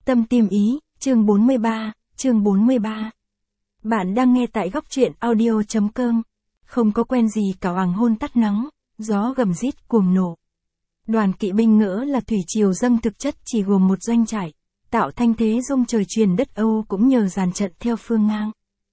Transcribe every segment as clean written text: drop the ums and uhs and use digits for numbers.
Tâm Tim Ý, chương 43. Bạn đang nghe tại góc truyện audio.com. Không có quen gì cả hoàng hôn tắt nắng, gió gầm rít cuồng nổ. Đoàn kỵ binh ngỡ là thủy triều dâng, thực chất chỉ gồm một doanh trại, tạo thanh thế rung trời truyền đất Âu cũng nhờ dàn trận theo phương ngang.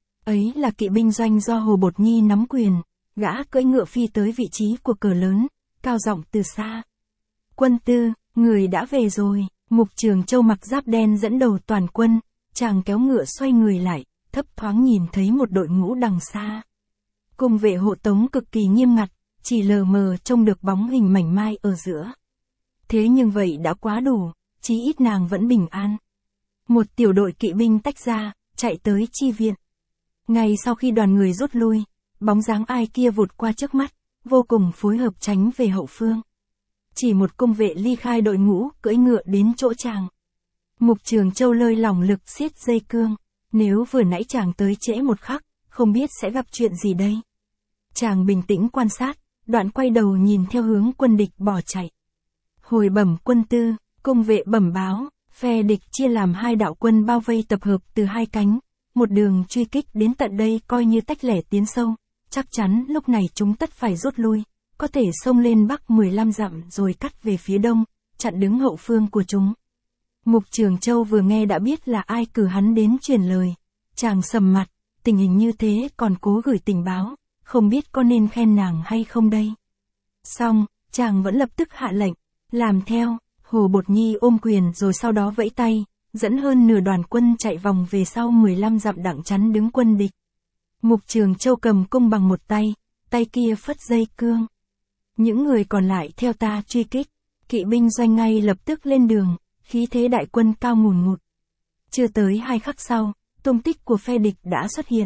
Ấy là kỵ binh doanh do Hồ Bột Nhi nắm quyền, gã cưỡi ngựa phi tới vị trí của cờ lớn, cao giọng từ xa. Quân tư, người đã về rồi. Mục Trường Châu mặc giáp đen dẫn đầu toàn quân, chàng kéo ngựa xoay người lại, thấp thoáng nhìn thấy một đội ngũ đằng xa. Cung vệ hộ tống cực kỳ nghiêm ngặt, chỉ lờ mờ trông được bóng hình mảnh mai ở giữa. Thế nhưng vậy đã quá đủ, chí ít nàng vẫn bình an. Một tiểu đội kỵ binh tách ra, chạy tới chi viện. Ngay sau khi đoàn người rút lui, bóng dáng ai kia vụt qua trước mắt, vô cùng phối hợp tránh về hậu phương. Chỉ một cung vệ ly khai đội ngũ, cưỡi ngựa đến chỗ chàng. Mục Trường Châu lơi lỏng lực siết dây cương, nếu vừa nãy chàng tới trễ một khắc, không biết sẽ gặp chuyện gì đây. Chàng bình tĩnh quan sát, đoạn quay đầu nhìn theo hướng quân địch bỏ chạy. Hồi bẩm quân tư, cung vệ bẩm báo, phe địch chia làm hai đạo quân bao vây tập hợp từ hai cánh, một đường truy kích đến tận đây coi như tách lẻ tiến sâu, chắc chắn lúc này chúng tất phải rút lui. Có thể xông lên bắc 15 dặm rồi cắt về phía đông, chặn đứng hậu phương của chúng. Mục Trường Châu vừa nghe đã biết là ai cử hắn đến truyền lời. Chàng sầm mặt, tình hình như thế còn cố gửi tình báo, không biết có nên khen nàng hay không đây. Xong, chàng vẫn lập tức hạ lệnh, làm theo. Hồ Bột Nhi ôm quyền rồi sau đó vẫy tay, dẫn hơn nửa đoàn quân chạy vòng về sau 15 dặm đặng chắn đứng quân địch. Mục Trường Châu cầm cung bằng một tay, tay kia phất dây cương. Những người còn lại theo ta truy kích, kỵ binh doanh ngay lập tức lên đường, khí thế đại quân cao ngùn ngụt. Chưa tới 2 khắc sau, tung tích của phe địch đã xuất hiện.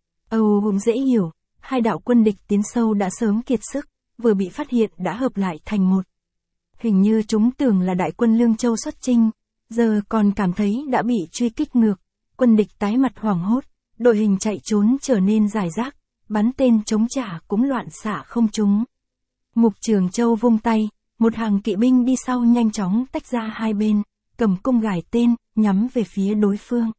Âu cũng dễ hiểu, hai đạo quân địch tiến sâu đã sớm kiệt sức, vừa bị phát hiện đã hợp lại thành một. Hình như chúng tưởng là đại quân Lương Châu xuất chinh, giờ còn cảm thấy đã bị truy kích ngược, quân địch tái mặt hoảng hốt, đội hình chạy trốn trở nên rải rác, bắn tên chống trả cũng loạn xạ không trúng. Mục Trường Châu vung tay, một hàng kỵ binh đi sau nhanh chóng tách ra hai bên, cầm cung gài tên, nhắm về phía đối phương.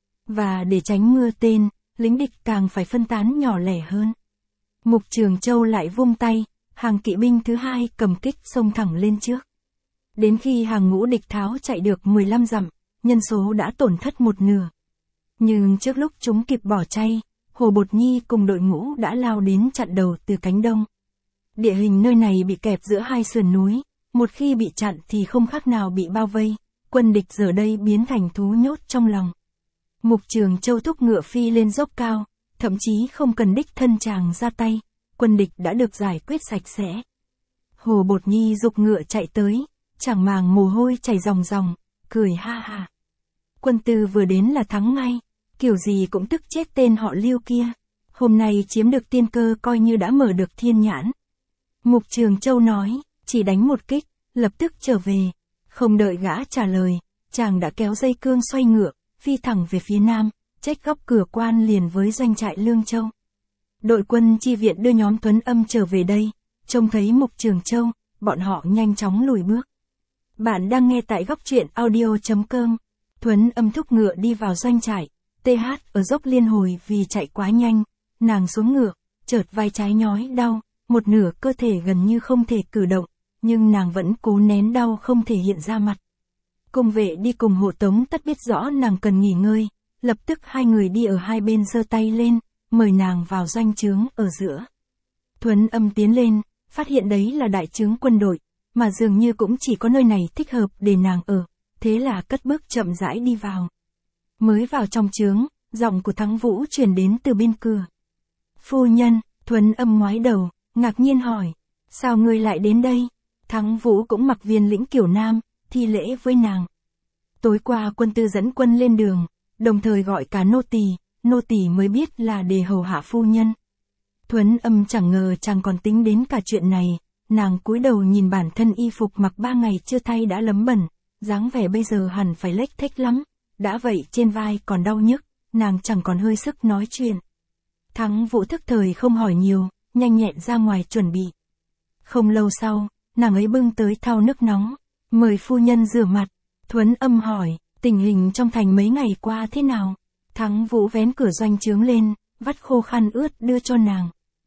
Và để tránh mưa tên, lính địch càng phải phân tán nhỏ lẻ hơn. Mục Trường Châu lại vung tay, hàng kỵ binh thứ hai cầm kích xông thẳng lên trước. Đến khi hàng ngũ địch tháo chạy được 15 dặm, nhân số đã tổn thất một nửa. Nhưng trước lúc chúng kịp bỏ chạy, Hồ Bột Nhi cùng đội ngũ đã lao đến chặn đầu từ cánh đông. Địa hình nơi này bị kẹp giữa hai sườn núi, một khi bị chặn thì không khác nào bị bao vây, quân địch giờ đây biến thành thú nhốt trong lòng. Mục Trường Châu thúc ngựa phi lên dốc cao, thậm chí không cần đích thân chàng ra tay, quân địch đã được giải quyết sạch sẽ. Hồ Bột Nhi giục ngựa chạy tới, chẳng màng mồ hôi chảy ròng ròng, cười ha ha. Quân tư vừa đến là thắng ngay, kiểu gì cũng tức chết tên họ Lưu kia, hôm nay chiếm được tiên cơ coi như đã mở được thiên nhãn. Mục Trường Châu nói, chỉ đánh một kích, lập tức trở về. Không đợi gã trả lời, chàng đã kéo dây cương xoay ngựa, phi thẳng về phía nam, trách góc cửa quan liền với doanh trại Lương Châu. Đội quân chi viện đưa nhóm Thuấn Âm trở về đây, trông thấy Mục Trường Châu, bọn họ nhanh chóng lùi bước. Bạn đang nghe tại góc truyện audio.com. Thuấn Âm thúc ngựa đi vào doanh trại, TH ở dốc liên hồi vì chạy quá nhanh, nàng xuống ngựa, chợt vai trái nhói đau. Một nửa cơ thể gần như không thể cử động, nhưng nàng vẫn cố nén đau không thể hiện ra mặt. Cung vệ đi cùng hộ tống tất biết rõ nàng cần nghỉ ngơi, lập tức hai người đi ở hai bên giơ tay lên, mời nàng vào doanh trướng ở giữa. Thuấn Âm tiến lên, phát hiện đấy là đại trướng quân đội, mà dường như cũng chỉ có nơi này thích hợp để nàng ở, thế là cất bước chậm rãi đi vào. Mới vào trong trướng, giọng của Thắng Vũ truyền đến từ bên cửa. Phu nhân, Thuấn Âm ngoái đầu, ngạc nhiên hỏi, sao ngươi lại đến đây? Thắng Vũ cũng mặc viên lĩnh kiểu nam, thi lễ với nàng. Tối qua quân tư dẫn quân lên đường, đồng thời gọi cả nô tỳ mới biết là để hầu hạ phu nhân. Thuấn Âm chẳng ngờ chàng còn tính đến cả chuyện này, nàng cúi đầu nhìn bản thân y phục mặc 3 ngày chưa thay đã lấm bẩn, dáng vẻ bây giờ hẳn phải lếch thếch lắm, đã vậy trên vai còn đau nhức, nàng chẳng còn hơi sức nói chuyện. Thắng Vũ thức thời không hỏi nhiều, nhanh nhẹn ra ngoài chuẩn bị. Không lâu sau, nàng ấy bưng tới thau nước nóng, mời phu nhân rửa mặt. Thuấn Âm hỏi, Tình hình trong thành mấy ngày qua thế nào? Thắng Vũ vén cửa doanh trướng lên, vắt khô khăn ướt đưa cho nàng.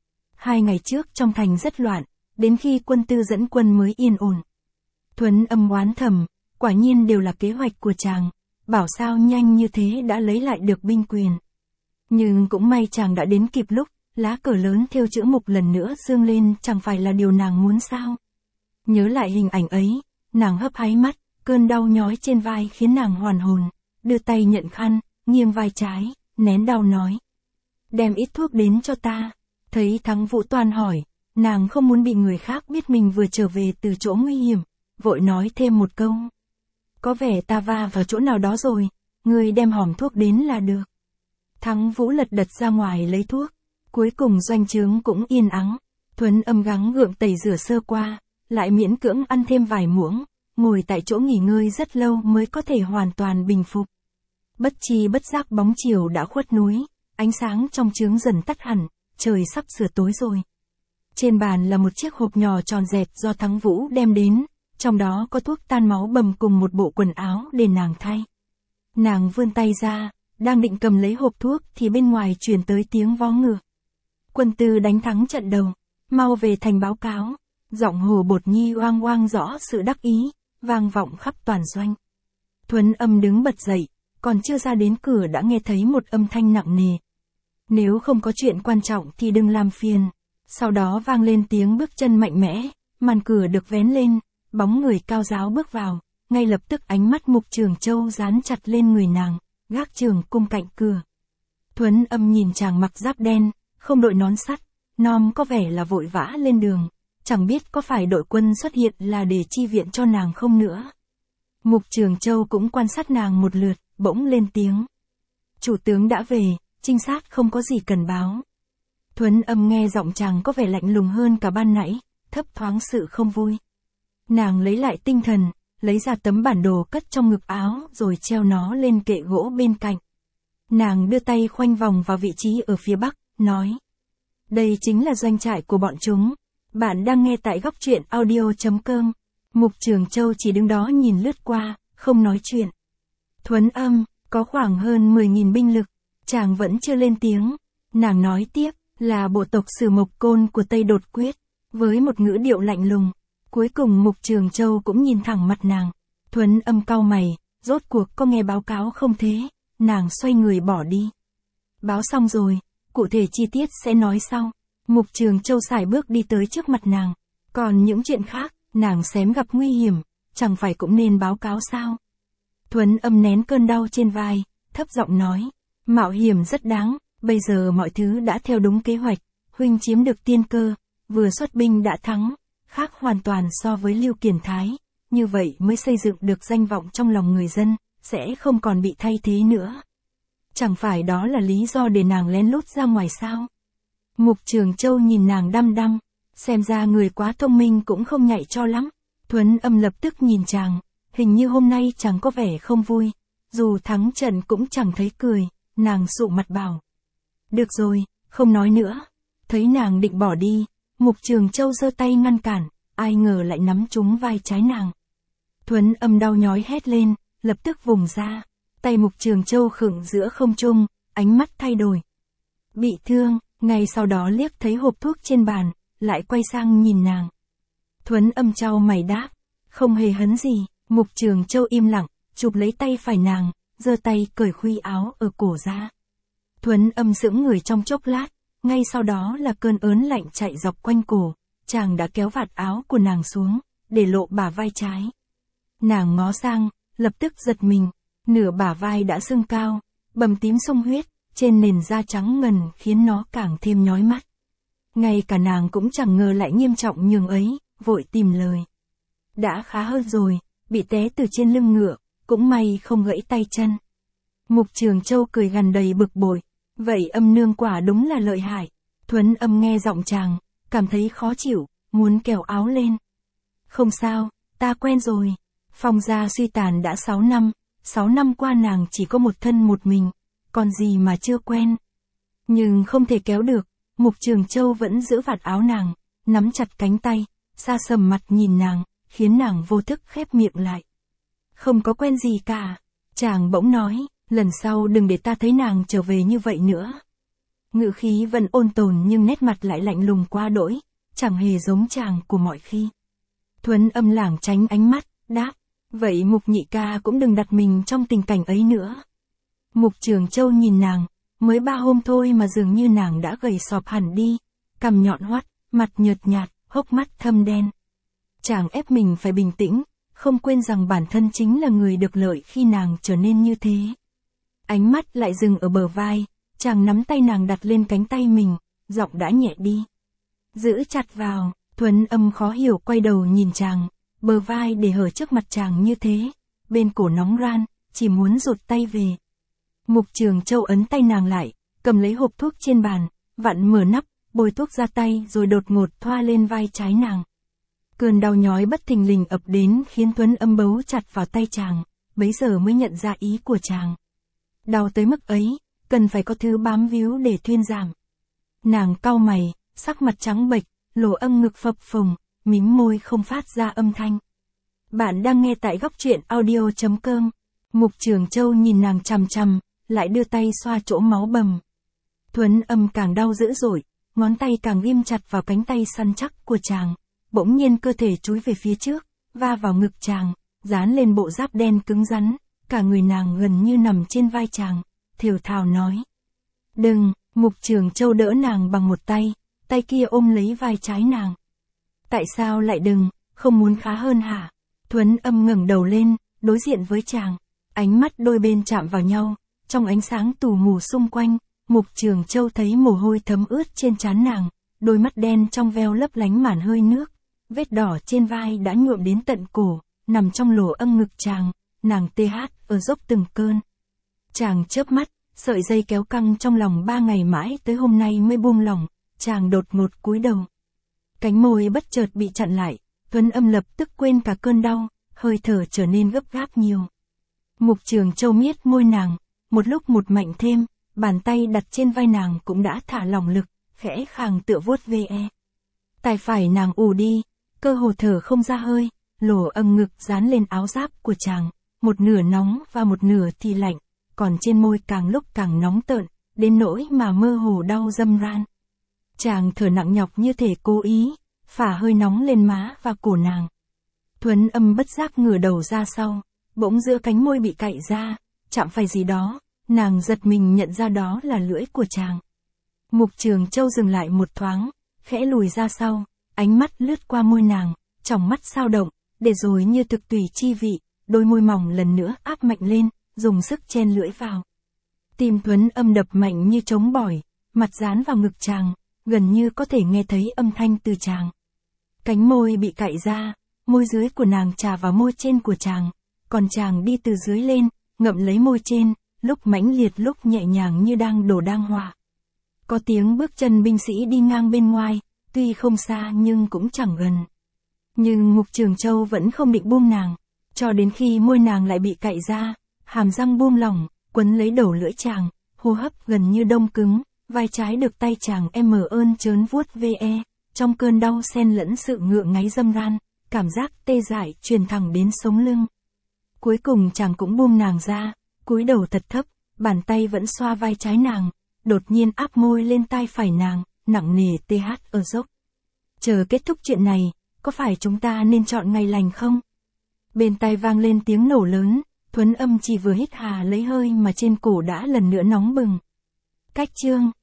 2 ngày trước trong thành rất loạn, đến khi quân tư dẫn quân mới yên ổn. Thuấn Âm oán thầm, quả nhiên đều là kế hoạch của chàng, bảo sao nhanh như thế đã lấy lại được binh quyền. Nhưng cũng may chàng đã đến kịp lúc, lá cờ lớn thêu chữ Mục lần nữa dương lên chẳng phải là điều nàng muốn sao. Nhớ lại hình ảnh ấy, nàng hấp háy mắt, cơn đau nhói trên vai khiến nàng hoàn hồn, đưa tay nhận khăn, nghiêng vai trái, nén đau nói. Đem ít thuốc đến cho ta. Thấy Thắng Vũ toan hỏi, nàng không muốn bị người khác biết mình vừa trở về từ chỗ nguy hiểm, vội nói thêm một câu. Có vẻ ta va vào chỗ nào đó rồi, người đem hòm thuốc đến là được. Thắng Vũ lật đật ra ngoài lấy thuốc, cuối cùng doanh trướng cũng yên ắng. Thuấn Âm gắng gượng tẩy rửa sơ qua, lại miễn cưỡng ăn thêm vài muỗng, ngồi tại chỗ nghỉ ngơi rất lâu mới có thể hoàn toàn bình phục. Bất chi bất giác bóng chiều đã khuất núi, ánh sáng trong trướng dần tắt hẳn, trời sắp sửa tối rồi. Trên bàn là một chiếc hộp nhỏ tròn dẹt do Thắng Vũ đem đến, trong đó có thuốc tan máu bầm cùng một bộ quần áo để nàng thay. Nàng vươn tay ra, đang định cầm lấy hộp thuốc thì bên ngoài truyền tới tiếng vó ngựa. Quân tư đánh thắng trận đầu, mau về thành báo cáo. Giọng Hồ Bột Nhi oang oang rõ sự đắc ý, vang vọng khắp toàn doanh. Thuấn Âm đứng bật dậy, còn chưa ra đến cửa đã nghe thấy một âm thanh nặng nề. Nếu không có chuyện quan trọng thì đừng làm phiền. Sau đó vang lên tiếng bước chân mạnh mẽ, màn cửa được vén lên, bóng người cao ráo bước vào, ngay lập tức ánh mắt Mục Trường Châu dán chặt lên người nàng, gác trường cung cạnh cửa. Thuấn Âm nhìn chàng mặc giáp đen, không đội nón sắt, nom có vẻ là vội vã lên đường, chẳng biết có phải đội quân xuất hiện là để chi viện cho nàng không nữa. Mục Trường Châu cũng quan sát nàng một lượt, bỗng lên tiếng. Chủ tướng đã về, trinh sát không có gì cần báo. Thuấn Âm nghe giọng chàng có vẻ lạnh lùng hơn cả ban nãy, thấp thoáng sự không vui. Nàng lấy lại tinh thần, lấy ra tấm bản đồ cất trong ngực áo rồi treo nó lên kệ gỗ bên cạnh. Nàng đưa tay khoanh vòng vào vị trí ở phía bắc, nói. Đây chính là doanh trại của bọn chúng. Bạn đang nghe tại góc truyện audio.com. Mục Trường Châu chỉ đứng đó nhìn lướt qua, không nói chuyện. Thuấn Âm, có khoảng hơn 10.000 binh lực, chàng vẫn chưa lên tiếng. Nàng nói tiếp, là bộ tộc Sử Mộc Côn của Tây Đột Quyết, với một ngữ điệu lạnh lùng. Cuối cùng Mục Trường Châu cũng nhìn thẳng mặt nàng. Thuấn Âm cau mày, rốt cuộc có nghe báo cáo không thế? Nàng xoay người bỏ đi. Báo xong rồi, cụ thể chi tiết sẽ nói sau. Mục Trường Châu sải bước đi tới trước mặt nàng. Còn những chuyện khác, nàng xém gặp nguy hiểm, chẳng phải cũng nên báo cáo sao? Thuấn Âm nén cơn đau trên vai, thấp giọng nói. Mạo hiểm rất đáng, bây giờ mọi thứ đã theo đúng kế hoạch. Huynh chiếm được tiên cơ, vừa xuất binh đã thắng, khác hoàn toàn so với Lưu Kiền Thái. Như vậy mới xây dựng được danh vọng trong lòng người dân, sẽ không còn bị thay thế nữa. Chẳng phải đó là lý do để nàng lén lút ra ngoài sao? Mục Trường Châu nhìn nàng đăm đăm, xem ra người quá thông minh cũng không nhạy cho lắm. Thuấn Âm lập tức nhìn chàng, hình như hôm nay chàng có vẻ không vui, dù thắng trận cũng chẳng thấy cười, nàng sụ mặt bảo. Được rồi, không nói nữa. Thấy nàng định bỏ đi, Mục Trường Châu giơ tay ngăn cản, ai ngờ lại nắm trúng vai trái nàng. Thuấn Âm đau nhói hét lên, lập tức vùng ra, tay Mục Trường Châu khựng giữa không trung, ánh mắt thay đổi. Bị thương, ngay sau đó liếc thấy hộp thuốc trên bàn, lại quay sang nhìn nàng. Thuấn Âm chau mày đáp, không hề hấn gì. Mục Trường Châu im lặng, chụp lấy tay phải nàng, giơ tay cởi khuy áo ở cổ ra. Thuấn Âm sững người trong chốc lát, ngay sau đó là cơn ớn lạnh chạy dọc quanh cổ, chàng đã kéo vạt áo của nàng xuống, để lộ bả vai trái. Nàng ngó sang, lập tức giật mình, nửa bả vai đã sưng cao, bầm tím sung huyết, trên nền da trắng ngần khiến nó càng thêm nhói mắt. Ngay cả nàng cũng chẳng ngờ lại nghiêm trọng nhường ấy, vội tìm lời. Đã khá hơn rồi, bị té từ trên lưng ngựa, cũng may không gãy tay chân. Mục Trường Châu cười gằn đầy bực bội, vậy Âm nương quả đúng là lợi hại. Thuấn Âm nghe giọng chàng, cảm thấy khó chịu, muốn kéo áo lên. Không sao, ta quen rồi. Phong gia suy tàn đã 6 năm, 6 năm qua nàng chỉ có một thân một mình, còn gì mà chưa quen. Nhưng không thể kéo được, Mục Trường Châu vẫn giữ vạt áo nàng, nắm chặt cánh tay, xa sầm mặt nhìn nàng, khiến nàng vô thức khép miệng lại. Không có quen gì cả. Chàng bỗng nói, lần sau đừng để ta thấy nàng trở về như vậy nữa. Ngữ khí vẫn ôn tồn nhưng nét mặt lại lạnh lùng quá đỗi, chẳng hề giống chàng của mọi khi. Thuấn Âm lảng tránh ánh mắt, đáp, vậy Mục nhị ca cũng đừng đặt mình trong tình cảnh ấy nữa. Mục Trường Châu nhìn nàng, mới 3 hôm thôi mà dường như nàng đã gầy sọp hẳn đi, cằm nhọn hoắt, mặt nhợt nhạt, hốc mắt thâm đen. Chàng ép mình phải bình tĩnh, không quên rằng bản thân chính là người được lợi khi nàng trở nên như thế. Ánh mắt lại dừng ở bờ vai, chàng nắm tay nàng đặt lên cánh tay mình, giọng đã nhẹ đi. Giữ chặt vào, Thuấn Âm khó hiểu quay đầu nhìn chàng, bờ vai để hở trước mặt chàng như thế, bên cổ nóng ran, chỉ muốn rụt tay về. Mục Trường Châu ấn tay nàng lại, cầm lấy hộp thuốc trên bàn, vặn mở nắp, bôi thuốc ra tay rồi đột ngột thoa lên vai trái nàng. Cơn đau nhói bất thình lình ập đến khiến Thuấn Âm bấu chặt vào tay chàng, bấy giờ mới nhận ra ý của chàng. Đau tới mức ấy, cần phải có thứ bám víu để thuyên giảm. Nàng cau mày, sắc mặt trắng bệch, lỗ âm ngực phập phồng, mím môi không phát ra âm thanh. Bạn đang nghe tại góc truyện audio.com. Mục Trường Châu nhìn nàng chằm chằm, lại đưa tay xoa chỗ máu bầm. Thuấn Âm càng đau dữ dội, ngón tay càng ghim chặt vào cánh tay săn chắc của chàng. Bỗng nhiên cơ thể chúi về phía trước, va vào ngực chàng, dán lên bộ giáp đen cứng rắn, cả người nàng gần như nằm trên vai chàng, thều thào nói. Đừng, Mục Trường Châu đỡ nàng bằng một tay, tay kia ôm lấy vai trái nàng. Tại sao lại đừng, không muốn khá hơn hả? Thuấn Âm ngẩng đầu lên, đối diện với chàng, ánh mắt đôi bên chạm vào nhau, trong ánh sáng tù mù xung quanh, Mục Trường Châu thấy mồ hôi thấm ướt trên trán nàng, đôi mắt đen trong veo lấp lánh màn hơi nước, vết đỏ trên vai đã nhuộm đến tận cổ, nằm trong lỗ âm ngực chàng, nàng tê hát ở dốc từng cơn. Chàng chớp mắt, sợi dây kéo căng trong lòng 3 ngày mãi tới hôm nay mới buông lỏng, chàng đột ngột cúi đầu. Cánh môi bất chợt bị chặn lại, Thuấn Âm lập tức quên cả cơn đau, hơi thở trở nên gấp gáp nhiều. Mục Trường Châu miết môi nàng, một lúc một mạnh thêm, bàn tay đặt trên vai nàng cũng đã thả lỏng lực, khẽ khàng tựa vuốt ve. Tai phải nàng ù đi, cơ hồ thở không ra hơi, lỗ âm ngực dán lên áo giáp của chàng, một nửa nóng và một nửa thì lạnh, còn trên môi càng lúc càng nóng tợn, đến nỗi mà mơ hồ đau râm ran. Chàng thở nặng nhọc như thể cố ý, phả hơi nóng lên má và cổ nàng. Thuấn Âm bất giác ngửa đầu ra sau, bỗng giữa cánh môi bị cạy ra, chạm phải gì đó, nàng giật mình nhận ra đó là lưỡi của chàng. Mục Trường Châu dừng lại một thoáng, khẽ lùi ra sau, ánh mắt lướt qua môi nàng, tròng mắt sao động, để rồi như thực tùy chi vị, đôi môi mỏng lần nữa áp mạnh lên, dùng sức chen lưỡi vào. Tim Thuấn Âm đập mạnh như trống bỏi, mặt dán vào ngực chàng, gần như có thể nghe thấy âm thanh từ chàng. Cánh môi bị cạy ra, môi dưới của nàng chà vào môi trên của chàng, còn chàng đi từ dưới lên, ngậm lấy môi trên, lúc mãnh liệt lúc nhẹ nhàng như đang đổ đang hòa. Có tiếng bước chân binh sĩ đi ngang bên ngoài, tuy không xa nhưng cũng chẳng gần. Nhưng Mục Trường Châu vẫn không định buông nàng, cho đến khi môi nàng lại bị cạy ra, hàm răng buông lỏng, quấn lấy đầu lưỡi chàng, hô hấp gần như đông cứng, vai trái được tay chàng ơn trớn vuốt ve, trong cơn đau xen lẫn sự ngượng ngáy râm ran, cảm giác tê dại truyền thẳng đến sống lưng. Cuối cùng chàng cũng buông nàng ra, cúi đầu thật thấp, bàn tay vẫn xoa vai trái nàng, đột nhiên áp môi lên tai phải nàng, nặng nề tê hát ở dốc. Chờ kết thúc chuyện này, có phải chúng ta nên chọn ngày lành không? Bên tai vang lên tiếng nổ lớn, Thuấn Âm chỉ vừa hít hà lấy hơi mà trên cổ đã lần nữa nóng bừng. Cách chương